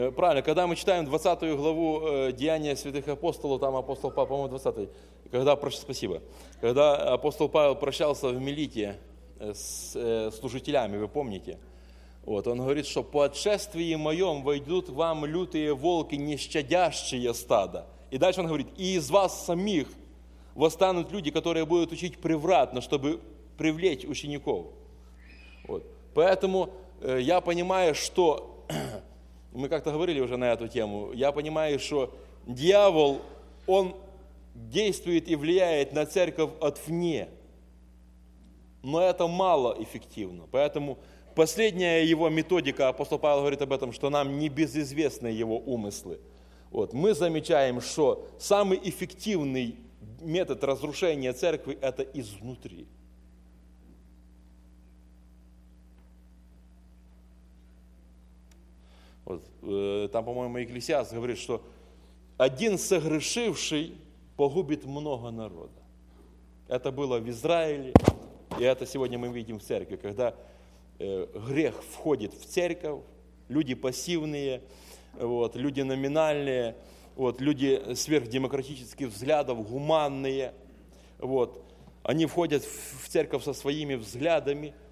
Правильно, когда мы читаем 20 главу Деяния святых апостолов, там апостол Павел, по-моему, 20, спасибо, когда апостол Павел прощался в Милите с служителями, вы помните, вот, он говорит, что по отшествии моем войдут к вам лютые волки, не щадящие стада. И дальше он говорит, и из вас самих восстанут люди, которые будут учить превратно, чтобы привлечь учеников. Вот. Поэтому я понимаю, что, мы как-то говорили уже на эту тему, я понимаю, что дьявол, он действует и влияет на церковь отвне, но это малоэффективно. Поэтому последняя его методика, апостол Павел говорит об этом, что нам не безызвестны его умыслы. Вот. Мы замечаем, что самый эффективный метод разрушения церкви – это изнутри. Вот. Там, по-моему, Екклесиаст говорит, что один согрешивший погубит много народа. Это было в Израиле, и это сегодня мы видим в церкви, когда грех входит в церковь, люди пассивные, вот, люди номинальные, вот, люди сверхдемократических взглядов, гуманные, вот, они входят в церковь со своими взглядами,